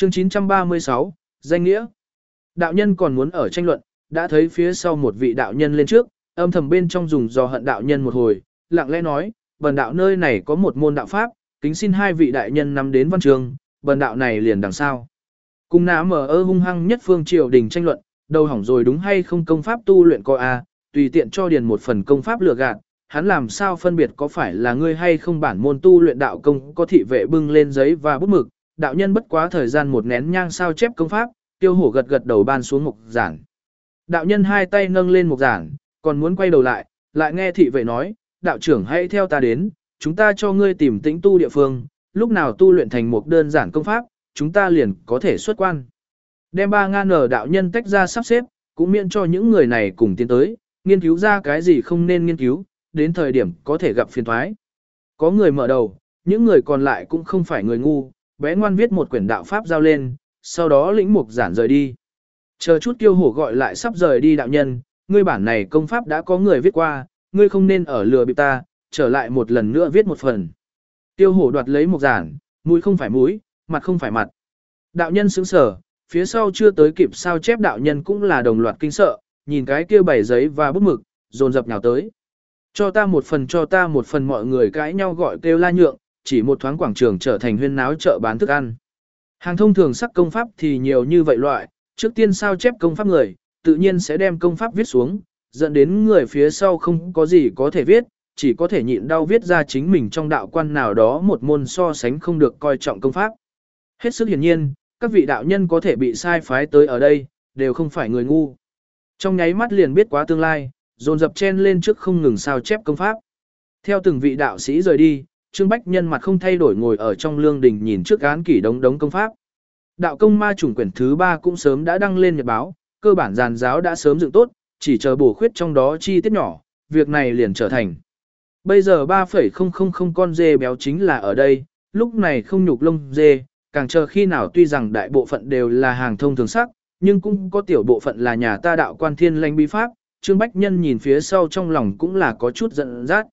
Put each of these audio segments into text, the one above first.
Chương 936, danh nghĩa. Đạo nhân còn muốn ở tranh luận, đã thấy phía sau một vị đạo nhân lên trước, âm thầm bên trong dùng dò hận đạo nhân một hồi, lặng lẽ nói, bần đạo nơi này có một môn đạo pháp, kính xin hai vị đại nhân nắm đến văn trường, bần đạo này liền đằng sau. Cùng ná mở hung hăng nhất phương triều đình tranh luận, đầu hỏng rồi đúng hay không công pháp tu luyện có a, tùy tiện cho điền một phần công pháp lừa gạt, hắn làm sao phân biệt có phải là ngươi hay không bản môn tu luyện đạo công có thị vệ bưng lên giấy và bút mực, đạo nhân bất quá thời gian một nén nhang sao chép công pháp, tiêu hổ gật gật đầu ban xuống mục giản. Đạo nhân hai tay nâng lên mục giản, còn muốn quay đầu lại, lại nghe thị vệ nói, đạo trưởng hãy theo ta đến, chúng ta cho ngươi tìm tĩnh tu địa phương, lúc nào tu luyện thành một đơn giản công pháp, chúng ta liền có thể xuất quan. Đem 3.000 đạo nhân tách ra sắp xếp, cũng miễn cho những người này cùng tiến tới, nghiên cứu ra cái gì không nên nghiên cứu, đến thời điểm có thể gặp phiền toái. Có người mở đầu, những người còn lại cũng không phải người ngu, bé ngoan viết một quyển đạo pháp giao lên, sau đó lĩnh mục giản rời đi. Chờ chút Kiêu Hổ gọi lại sắp rời đi đạo nhân, ngươi bản này công pháp đã có người viết qua, ngươi không nên ở lừa bịp ta, trở lại một lần nữa viết một phần. Kiêu Hổ đoạt lấy mục giản, mũi không phải mũi, mặt không phải mặt. Đạo nhân sững sờ, phía sau chưa tới kịp sao chép đạo nhân cũng là đồng loạt kinh sợ, nhìn cái kia bảy giấy và bút mực, dồn dập nhào tới. Cho ta một phần mọi người cãi nhau gọi kêu la nhượng, chỉ một thoáng quảng trường trở thành huyên náo chợ bán thức ăn. Hàng thông thường sắc công pháp thì nhiều như vậy loại, trước tiên sao chép công pháp người, tự nhiên sẽ đem công pháp viết xuống, dẫn đến người phía sau không có gì có thể viết, chỉ có thể nhịn đau viết ra chính mình trong đạo quan nào đó một môn so sánh không được coi trọng công pháp. Hết sức hiển nhiên, các vị đạo nhân có thể bị sai phái tới ở đây, đều không phải người ngu. Trong nháy mắt liền biết quá tương lai, dồn dập chen lên trước không ngừng sao chép công pháp. Theo từng vị đạo sĩ rời đi, Trương Bách Nhân mặt không thay đổi ngồi ở trong lương đình nhìn trước án kỷ đống đống công pháp. Đạo công ma chủng quyển thứ 3 cũng sớm đã đăng lên nhật báo, cơ bản giàn giáo đã sớm dựng tốt, chỉ chờ bổ khuyết trong đó chi tiết nhỏ, việc này liền trở thành. Bây giờ 3,000 con dê béo chính là ở đây, lúc này không nhục lông dê, càng chờ khi nào tuy rằng đại bộ phận đều là hàng thông thường sắc, nhưng cũng có tiểu bộ phận là nhà ta đạo quan thiên lãnh bí pháp, Trương Bách Nhân nhìn phía sau trong lòng cũng là có chút giận dắt.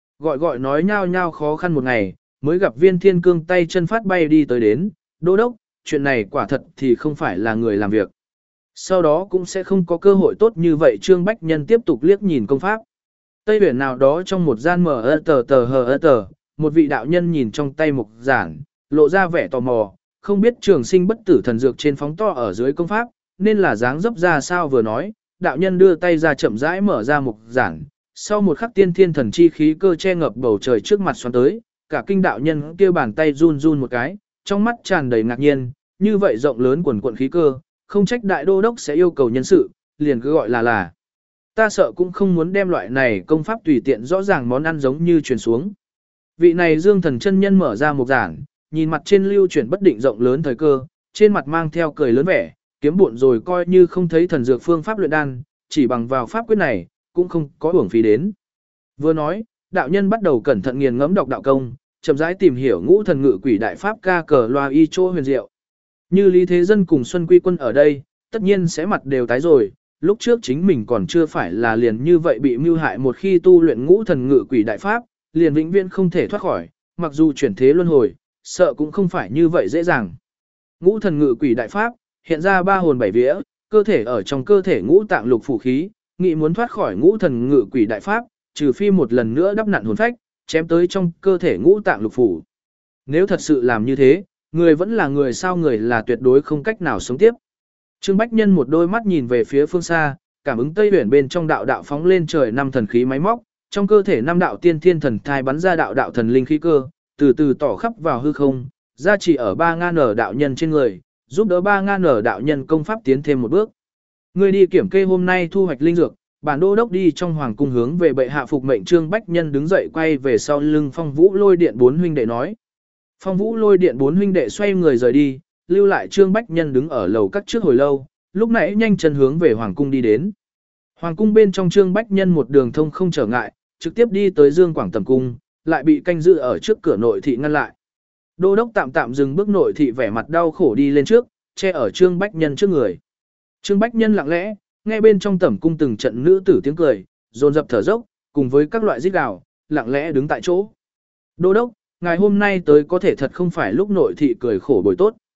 Gọi nói nhao nhao khó khăn một ngày, mới gặp Viên Thiên Cương tay chân phát bay đi tới đến, đô đốc, chuyện này quả thật thì không phải là người làm việc. Sau đó cũng sẽ không có cơ hội tốt như vậy. Trương Bách Nhân tiếp tục liếc nhìn công pháp. Tây biển nào đó trong một gian mở tờ, một vị đạo nhân nhìn trong tay mục giản, lộ ra vẻ tò mò, không biết trường sinh bất tử thần dược trên phóng to ở dưới công pháp, nên là dáng dấp ra sao vừa nói, đạo nhân đưa tay ra chậm rãi mở ra mục giản, sau một khắc tiên thiên thần chi khí cơ che ngập bầu trời trước mặt xoắn tới, cả kinh đạo nhân kia bàn tay run run một cái, trong mắt tràn đầy ngạc nhiên, như vậy rộng lớn quần quận khí cơ, không trách đại đô đốc sẽ yêu cầu nhân sự, liền cứ gọi là. Ta sợ cũng không muốn đem loại này công pháp tùy tiện rõ ràng món ăn giống như truyền xuống. Vị này Dương Thần chân nhân mở ra mục giản, nhìn mặt trên lưu chuyển bất định rộng lớn thời cơ, trên mặt mang theo cười lớn vẻ, kiếm bộn rồi coi như không thấy thần dược phương pháp luyện đan, chỉ bằng vào pháp quyết này, cũng không có uổng phí đến. Vừa nói, đạo nhân bắt đầu cẩn thận nghiền ngẫm đọc đạo công, chậm rãi tìm hiểu ngũ thần ngự quỷ đại pháp ca cờ loa y chỗ huyền diệu. Như Lý Thế Dân cùng Xuân Quy Quân ở đây, tất nhiên sẽ mặt đều tái rồi, lúc trước chính mình còn chưa phải là liền như vậy bị mưu hại, một khi tu luyện ngũ thần ngự quỷ đại pháp, liền vĩnh viễn không thể thoát khỏi, mặc dù chuyển thế luân hồi, sợ cũng không phải như vậy dễ dàng. Ngũ thần ngự quỷ đại pháp, hiện ra ba hồn bảy vía, cơ thể ở trong cơ thể ngũ tạng lục phủ khí, nghĩ muốn thoát khỏi ngũ thần ngự quỷ đại pháp, trừ phi một lần nữa đắp nặn hồn phách, chém tới trong cơ thể ngũ tạng lục phủ. Nếu thật sự làm như thế, người vẫn là người sao người là tuyệt đối không cách nào sống tiếp. Trương Bách Nhân một đôi mắt nhìn về phía phương xa, cảm ứng Tây Huyền bên trong đạo đạo phóng lên trời năm thần khí máy móc, trong cơ thể năm đạo tiên thiên thần thai bắn ra đạo đạo thần linh khí cơ, từ từ tỏ khắp vào hư không, gia trì ở 3.000 đạo nhân trên người, giúp đỡ 3.000 đạo nhân công pháp tiến thêm một bước. Người đi kiểm kê hôm nay thu hoạch linh dược, bản đô đốc đi trong hoàng cung hướng về bệ hạ phục mệnh. Trương Bách Nhân đứng dậy quay về sau lưng Phong Vũ Lôi Điện bốn huynh đệ nói. Phong Vũ Lôi Điện bốn huynh đệ xoay người rời đi, lưu lại Trương Bách Nhân đứng ở lầu các trước hồi lâu, lúc nãy nhanh chân hướng về hoàng cung đi đến. Hoàng cung bên trong Trương Bách Nhân một đường thông không trở ngại, trực tiếp đi tới Dương Quảng Tầm cung, lại bị canh giữ ở trước cửa nội thị ngăn lại. Đô đốc tạm dừng bước, nội thị vẻ mặt đau khổ đi lên trước, che ở Trương Bách Nhân trước người. Trương Bách Nhân lặng lẽ, nghe bên trong tẩm cung từng trận nữ tử tiếng cười, dồn dập thở dốc, cùng với các loại rít gào, lặng lẽ đứng tại chỗ. Đô đốc, ngài hôm nay tới có thể thật không phải lúc nội thị cười khổ bồi tốt.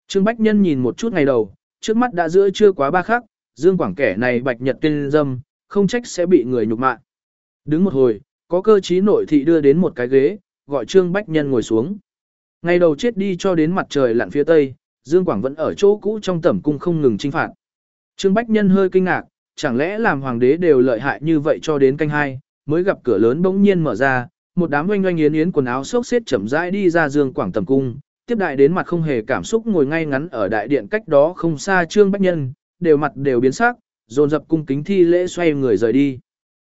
Trương Bách Nhân nhìn một chút ngày đầu, trước mắt đã giữa trưa quá 3 khắc, Dương Quảng kẻ này bạch nhật tên dâm, không trách sẽ bị người nhục mạ. Đứng một hồi, có cơ trí nội thị đưa đến một cái ghế, gọi Trương Bách Nhân ngồi xuống. Ngày đầu chết đi cho đến mặt trời lặn phía tây, Dương Quảng vẫn ở chỗ cũ trong tẩm cung không ngừng chinh phạt. Trương Bách Nhân hơi kinh ngạc, chẳng lẽ làm hoàng đế đều lợi hại như vậy cho đến canh 2, mới gặp cửa lớn bỗng nhiên mở ra, một đám oanh oanh yến yến quần áo xốc xếp chậm rãi đi ra Dương Quảng tẩm cung, tiếp đại đến mặt không hề cảm xúc ngồi ngay ngắn ở đại điện cách đó không xa Trương Bách Nhân, đều mặt đều biến sắc, dồn dập cung kính thi lễ xoay người rời đi.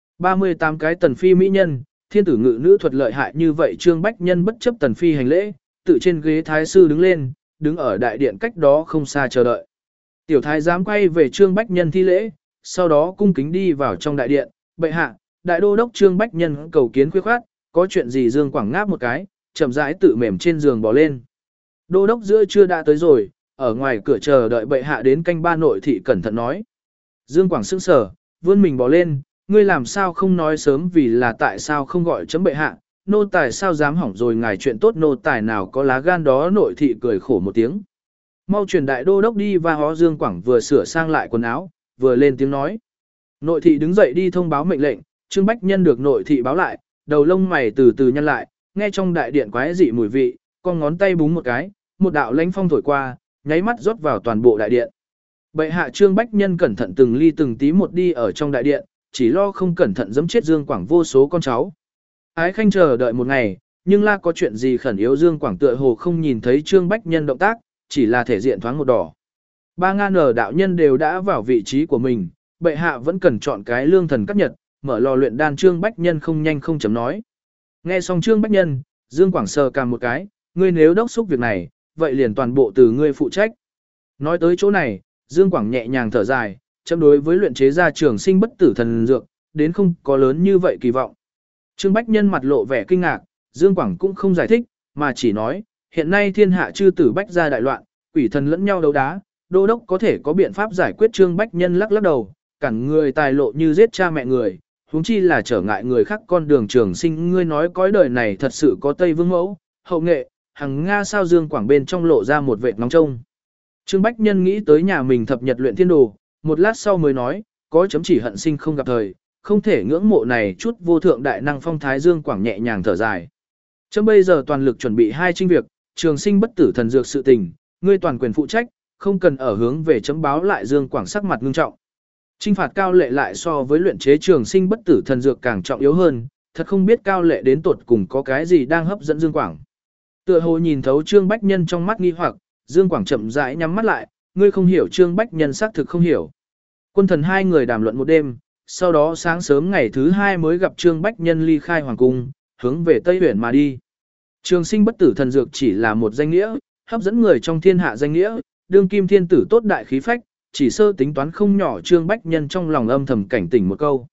38 cái tần phi mỹ nhân, thiên tử ngự nữ thuật lợi hại như vậy Trương Bách Nhân bất chấp tần phi hành lễ, tự trên ghế thái sư đứng lên, đứng ở đại điện cách đó không xa chờ đợi. Tiểu thái giám quay về Trương Bách Nhân thi lễ, sau đó cung kính đi vào trong đại điện, bệ hạ, đại đô đốc Trương Bách Nhân cầu kiến khuya khoát, có chuyện gì Dương Quảng ngáp một cái, chậm rãi tự mềm trên giường bò lên. Đô đốc giữa trưa đã tới rồi, ở ngoài cửa chờ đợi bệ hạ đến canh 3 nội thị cẩn thận nói. Dương Quảng sững sờ, vươn mình bò lên, ngươi làm sao không nói sớm vì là tại sao không gọi chấm bệ hạ, nô tài sao dám hỏng rồi ngài chuyện tốt nô tài nào có lá gan đó nội thị cười khổ một tiếng. Mau truyền đại đô đốc đi và hó Dương Quảng vừa sửa sang lại quần áo, vừa lên tiếng nói. Nội thị đứng dậy đi thông báo mệnh lệnh, Trương Bách Nhân được nội thị báo lại, đầu lông mày từ từ nhăn lại, nghe trong đại điện quái dị mùi vị, con ngón tay búng một cái, một đạo lãnh phong thổi qua, nháy mắt rót vào toàn bộ đại điện. Bệ hạ Trương Bách Nhân cẩn thận từng ly từng tí một đi ở trong đại điện, chỉ lo không cẩn thận giẫm chết Dương Quảng vô số con cháu. Ái Khanh chờ đợi một ngày, nhưng la có chuyện gì khẩn yếu Dương Quảng tựa hồ không nhìn thấy Trương Bách Nhân động tác, chỉ là thể diện thoáng một đỏ. 3.000 đạo nhân đều đã vào vị trí của mình, bệ hạ vẫn cần chọn cái lương thần cắt nhật, mở lò luyện đan Trương Bách Nhân không nhanh không chấm nói. Nghe xong Trương Bách Nhân, Dương Quảng sờ cằm một cái, ngươi nếu đốc xúc việc này, vậy liền toàn bộ từ ngươi phụ trách. Nói tới chỗ này, Dương Quảng nhẹ nhàng thở dài, chấm đối với luyện chế ra trường sinh bất tử thần dược, đến không có lớn như vậy kỳ vọng. Trương Bách Nhân mặt lộ vẻ kinh ngạc, Dương Quảng cũng không giải thích, mà chỉ nói, hiện nay thiên hạ chư tử bách gia đại loạn, quỷ thần lẫn nhau đấu đá, đô đốc có thể có biện pháp giải quyết. Trương Bách Nhân lắc lắc đầu, cản người tài lộ như giết cha mẹ người, huống chi là trở ngại người khác con đường trường sinh. Ngươi nói cõi đời này thật sự có Tây Vương mẫu, hậu nghệ, hằng Nga sao? Dương Quảng bên trong lộ ra một vệt nóng trông. Trương Bách Nhân nghĩ tới nhà mình thập nhật luyện thiên đồ, một lát sau mới nói, có chấm chỉ hận sinh không gặp thời, không thể ngưỡng mộ này chút vô thượng đại năng phong thái. Dương Quảng nhẹ nhàng thở dài. Chấm bây giờ toàn lực chuẩn bị 2 chinh việc, trường sinh bất tử thần dược sự tình, ngươi toàn quyền phụ trách, không cần ở hướng về chấm báo lại. Dương Quảng sắc mặt ngưng trọng. Chinh phạt Cao Lệ lại so với luyện chế trường sinh bất tử thần dược càng trọng yếu hơn, thật không biết Cao Lệ đến tột cùng có cái gì đang hấp dẫn Dương Quảng. Tựa hồ nhìn thấu Trương Bách Nhân trong mắt nghi hoặc, Dương Quảng chậm rãi nhắm mắt lại, ngươi không hiểu. Trương Bách Nhân xác thực không hiểu. Quân thần hai người đàm luận một đêm, sau đó sáng sớm ngày thứ 2 mới gặp Trương Bách Nhân ly khai hoàng cung, hướng về Tây Uyển mà đi. Trường sinh bất tử thần dược chỉ là một danh nghĩa, hấp dẫn người trong thiên hạ danh nghĩa, đương kim thiên tử tốt đại khí phách, chỉ sơ tính toán không nhỏ. Trương Bách Nhân trong lòng âm thầm cảnh tỉnh một câu.